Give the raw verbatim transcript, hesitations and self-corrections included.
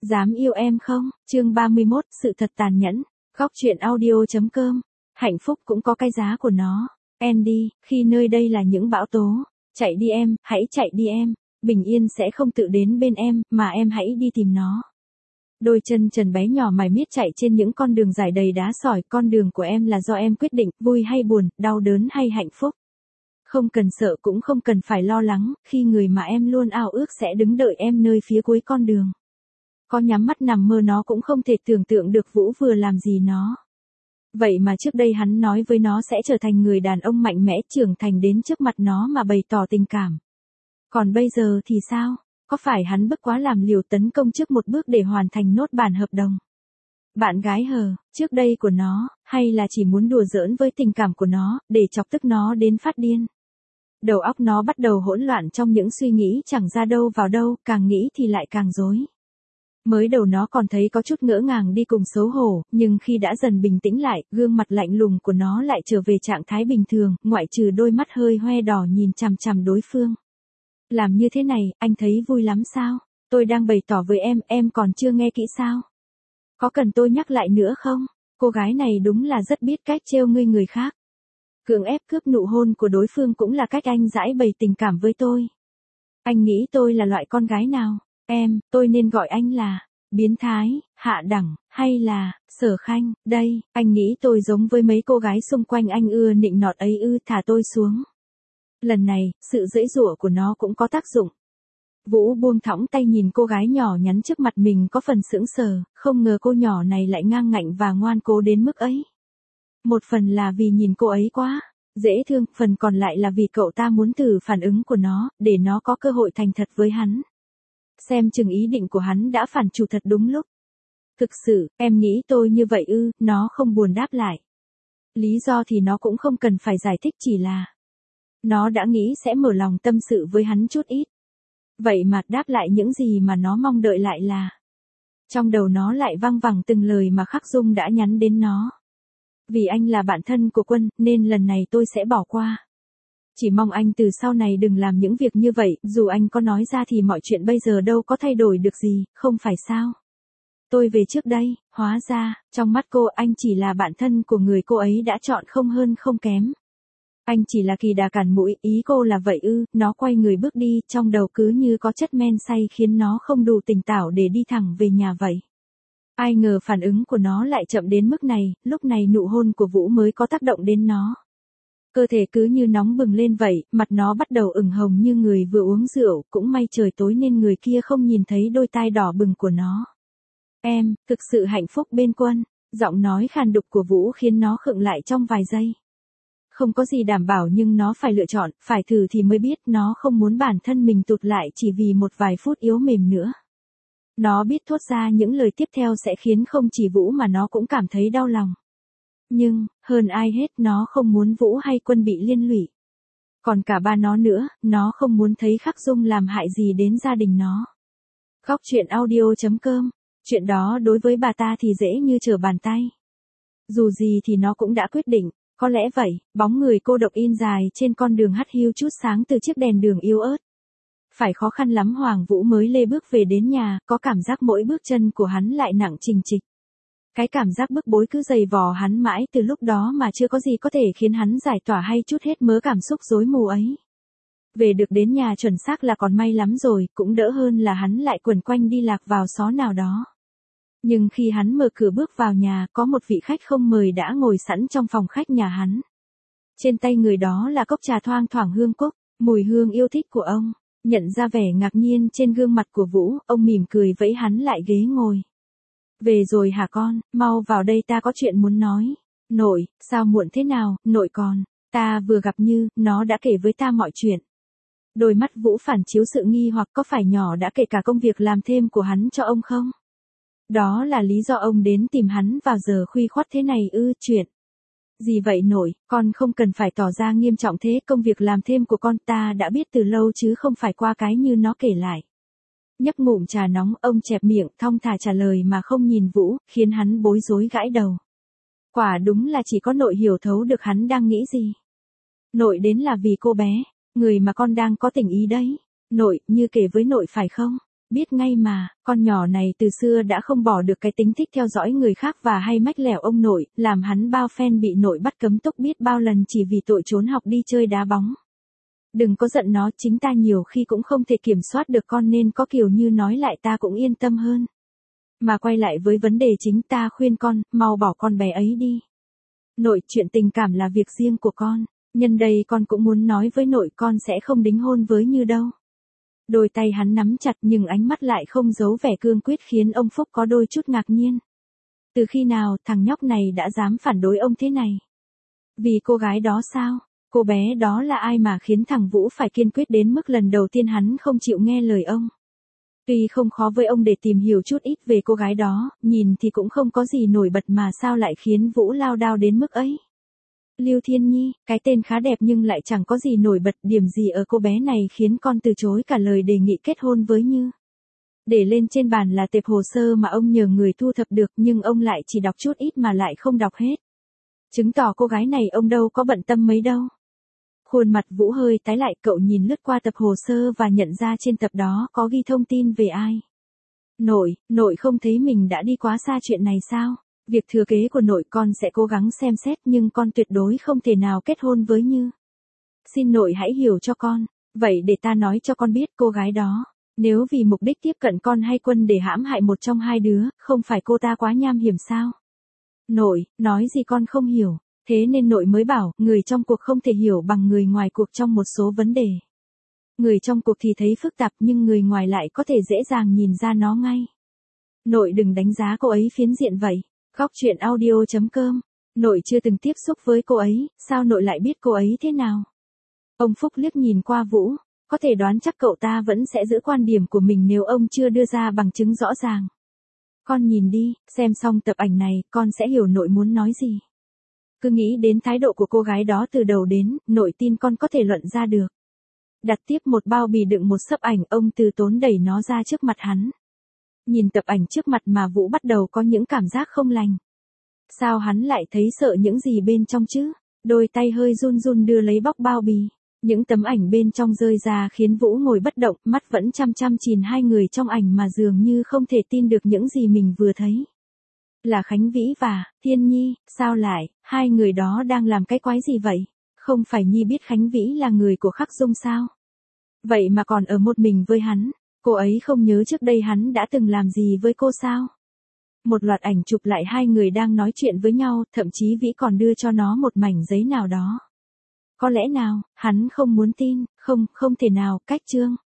Dám yêu em không? Chương ba mươi mốt, sự thật tàn nhẫn. Góc truyện audio chấm com. Hạnh phúc cũng có cái giá của nó. Andy, khi nơi đây là những bão tố. Chạy đi em, hãy chạy đi em. Bình yên sẽ không tự đến bên em, mà em hãy đi tìm nó. Đôi chân trần bé nhỏ mải miết chạy trên những con đường dài đầy đá sỏi. Con đường của em là do em quyết định, vui hay buồn, đau đớn hay hạnh phúc. Không cần sợ cũng không cần phải lo lắng, khi người mà em luôn ao ước sẽ đứng đợi em nơi phía cuối con đường. Có nhắm mắt nằm mơ nó cũng không thể tưởng tượng được Vũ vừa làm gì nó. Vậy mà trước đây hắn nói với nó sẽ trở thành người đàn ông mạnh mẽ trưởng thành đến trước mặt nó mà bày tỏ tình cảm. Còn bây giờ thì sao? Có phải hắn bất quá làm liều tấn công trước một bước để hoàn thành nốt bản hợp đồng? Bạn gái hờ, trước đây của nó, hay là chỉ muốn đùa giỡn với tình cảm của nó, để chọc tức nó đến phát điên? Đầu óc nó bắt đầu hỗn loạn trong những suy nghĩ chẳng ra đâu vào đâu, càng nghĩ thì lại càng rối. Mới đầu nó còn thấy có chút ngỡ ngàng đi cùng xấu hổ, nhưng khi đã dần bình tĩnh lại, gương mặt lạnh lùng của nó lại trở về trạng thái bình thường, ngoại trừ đôi mắt hơi hoe đỏ nhìn chằm chằm đối phương. Làm như thế này, anh thấy vui lắm sao? Tôi đang bày tỏ với em, em còn chưa nghe kỹ sao? Có cần tôi nhắc lại nữa không? Cô gái này đúng là rất biết cách trêu ngươi người khác. Cưỡng ép cướp nụ hôn của đối phương cũng là cách anh giãi bày tình cảm với tôi. Anh nghĩ tôi là loại con gái nào? Em, tôi nên gọi anh là biến thái, hạ đẳng, hay là Sở Khanh? Đây, anh nghĩ tôi giống với mấy cô gái xung quanh anh ưa nịnh nọt ấy ư? Thả tôi xuống. Lần này, sự giãy giụa của nó cũng có tác dụng. Vũ buông thõng tay nhìn cô gái nhỏ nhắn trước mặt mình có phần sững sờ, không ngờ cô nhỏ này lại ngang ngạnh và ngoan cố đến mức ấy. Một phần là vì nhìn cô ấy quá dễ thương, phần còn lại là vì cậu ta muốn thử phản ứng của nó, để nó có cơ hội thành thật với hắn. Xem chừng ý định của hắn đã phản chủ thật đúng lúc. Thực sự, em nghĩ tôi như vậy ư? Nó không buồn đáp lại. Lý do thì nó cũng không cần phải giải thích, chỉ là nó đã nghĩ sẽ mở lòng tâm sự với hắn chút ít. Vậy mà đáp lại những gì mà nó mong đợi lại là, trong đầu nó lại văng vẳng từng lời mà Khắc Dung đã nhắn đến nó. Vì anh là bạn thân của Quân, nên lần này tôi sẽ bỏ qua. Chỉ mong anh từ sau này đừng làm những việc như vậy, dù anh có nói ra thì mọi chuyện bây giờ đâu có thay đổi được gì, không phải sao? Tôi về trước đây. Hóa ra, trong mắt cô anh chỉ là bạn thân của người cô ấy đã chọn, không hơn không kém. Anh chỉ là kỳ đà cản mũi, ý cô là vậy ư? Nó quay người bước đi, trong đầu cứ như có chất men say khiến nó không đủ tỉnh táo để đi thẳng về nhà vậy. Ai ngờ phản ứng của nó lại chậm đến mức này, lúc này nụ hôn của Vũ mới có tác động đến nó. Cơ thể cứ như nóng bừng lên vậy, mặt nó bắt đầu ửng hồng như người vừa uống rượu, cũng may trời tối nên người kia không nhìn thấy đôi tai đỏ bừng của nó. Em, thực sự hạnh phúc bên Quân. Giọng nói khàn đục của Vũ khiến nó khựng lại trong vài giây. Không có gì đảm bảo nhưng nó phải lựa chọn, phải thử thì mới biết, nó không muốn bản thân mình tụt lại chỉ vì một vài phút yếu mềm nữa. Nó biết thốt ra những lời tiếp theo sẽ khiến không chỉ Vũ mà nó cũng cảm thấy đau lòng. Nhưng, hơn ai hết nó không muốn Vũ hay Quân bị liên lụy. Còn cả ba nó nữa, nó không muốn thấy Khắc Dung làm hại gì đến gia đình nó. Góc truyện audio chấm com. Chuyện đó đối với bà ta thì dễ như trở bàn tay. Dù gì thì nó cũng đã quyết định. Có lẽ vậy, bóng người cô độc in dài trên con đường hắt hiu chút sáng từ chiếc đèn đường yếu ớt. Phải khó khăn lắm Hoàng Vũ mới lê bước về đến nhà, có cảm giác mỗi bước chân của hắn lại nặng trình trịch. Cái cảm giác bức bối cứ dày vò hắn mãi từ lúc đó mà chưa có gì có thể khiến hắn giải tỏa hay trút hết mớ cảm xúc rối mù ấy. Về được đến nhà chuẩn xác là còn may lắm rồi, cũng đỡ hơn là hắn lại quẩn quanh đi lạc vào xó nào đó. Nhưng khi hắn mở cửa bước vào nhà, có một vị khách không mời đã ngồi sẵn trong phòng khách nhà hắn. Trên tay người đó là cốc trà thoang thoảng hương cúc, mùi hương yêu thích của ông. Nhận ra vẻ ngạc nhiên trên gương mặt của Vũ, ông mỉm cười vẫy hắn lại ghế ngồi. Về rồi hả con, mau vào đây ta có chuyện muốn nói. Nội, sao muộn thế nào, nội con, ta vừa gặp Như, nó đã kể với ta mọi chuyện. Đôi mắt Vũ phản chiếu sự nghi hoặc, có phải nhỏ đã kể cả công việc làm thêm của hắn cho ông không? Đó là lý do ông đến tìm hắn vào giờ khuya khoắt thế này ư? Chuyện gì vậy nội, con không cần phải tỏ ra nghiêm trọng thế, công việc làm thêm của con ta đã biết từ lâu chứ không phải qua cái như nó kể lại. Nhấp ngụm trà nóng, ông chẹp miệng, thong thả trả lời mà không nhìn Vũ, khiến hắn bối rối gãi đầu. Quả đúng là chỉ có nội hiểu thấu được hắn đang nghĩ gì. Nội đến là vì cô bé, người mà con đang có tình ý đấy. Nội, Như kể với nội phải không? biết ngay mà, con nhỏ này từ xưa đã không bỏ được cái tính thích theo dõi người khác và hay mách lẻo ông nội, làm hắn bao phen bị nội bắt cấm túc biết bao lần chỉ vì tội trốn học đi chơi đá bóng. Đừng có giận nó, chính ta nhiều khi cũng không thể kiểm soát được con nên có kiểu như nói lại ta cũng yên tâm hơn. Mà quay lại với vấn đề chính, ta khuyên con, mau bỏ con bé ấy đi. Nội, chuyện tình cảm là việc riêng của con, nhân đây con cũng muốn nói với nội con sẽ không đính hôn với Như đâu. Đôi tay hắn nắm chặt nhưng ánh mắt lại không giấu vẻ cương quyết khiến ông Phúc có đôi chút ngạc nhiên. Từ khi nào thằng nhóc này đã dám phản đối ông thế này? Vì cô gái đó sao? Cô bé đó là ai mà khiến thằng Vũ phải kiên quyết đến mức lần đầu tiên hắn không chịu nghe lời ông? Tuy không khó với ông để tìm hiểu chút ít về cô gái đó, nhìn thì cũng không có gì nổi bật mà sao lại khiến Vũ lao đao đến mức ấy. Lưu Thiên Nhi, cái tên khá đẹp nhưng lại chẳng có gì nổi bật, điểm gì ở cô bé này khiến con từ chối cả lời đề nghị kết hôn với Như. Để lên trên bàn là tệp hồ sơ mà ông nhờ người thu thập được nhưng ông lại chỉ đọc chút ít mà lại không đọc hết. Chứng tỏ cô gái này ông đâu có bận tâm mấy đâu. Khuôn mặt Vũ hơi tái lại, cậu nhìn lướt qua tập hồ sơ và nhận ra trên tập đó có ghi thông tin về ai. Nội, nội không thấy mình đã đi quá xa chuyện này sao? Việc thừa kế của nội con sẽ cố gắng xem xét nhưng con tuyệt đối không thể nào kết hôn với Như. Xin nội hãy hiểu cho con. Vậy để ta nói cho con biết, cô gái đó, nếu vì mục đích tiếp cận con hay Quân để hãm hại một trong hai đứa, không phải cô ta quá nham hiểm sao? Nội, nói gì con không hiểu. Thế nên nội mới bảo, người trong cuộc không thể hiểu bằng người ngoài cuộc trong một số vấn đề. Người trong cuộc thì thấy phức tạp nhưng người ngoài lại có thể dễ dàng nhìn ra nó ngay. Nội đừng đánh giá cô ấy phiến diện vậy. Góc truyện audio chấm com. Nội chưa từng tiếp xúc với cô ấy, sao nội lại biết cô ấy thế nào? Ông Phúc liếc nhìn qua Vũ, có thể đoán chắc cậu ta vẫn sẽ giữ quan điểm của mình nếu ông chưa đưa ra bằng chứng rõ ràng. Con nhìn đi, xem xong tập ảnh này, con sẽ hiểu nội muốn nói gì. Cứ nghĩ đến thái độ của cô gái đó từ đầu đến, nội tin con có thể luận ra được. Đặt tiếp một bao bì đựng một xấp ảnh, ông từ tốn đẩy nó ra trước mặt hắn. Nhìn tập ảnh trước mặt mà Vũ bắt đầu có những cảm giác không lành. Sao hắn lại thấy sợ những gì bên trong chứ? Đôi tay hơi run run đưa lấy bóc bao bì. Những tấm ảnh bên trong rơi ra khiến Vũ ngồi bất động, mắt vẫn chăm chăm nhìn hai người trong ảnh mà dường như không thể tin được những gì mình vừa thấy. Là Khánh Vĩ và Thiên Nhi, sao lại, hai người đó đang làm cái quái gì vậy? Không phải Nhi biết Khánh Vĩ là người của Khắc Dung sao? Vậy mà còn ở một mình với hắn, cô ấy không nhớ trước đây hắn đã từng làm gì với cô sao? Một loạt ảnh chụp lại hai người đang nói chuyện với nhau, thậm chí Vĩ còn đưa cho nó một mảnh giấy nào đó. Có lẽ nào, hắn không muốn tin, không, không thể nào, cách chương.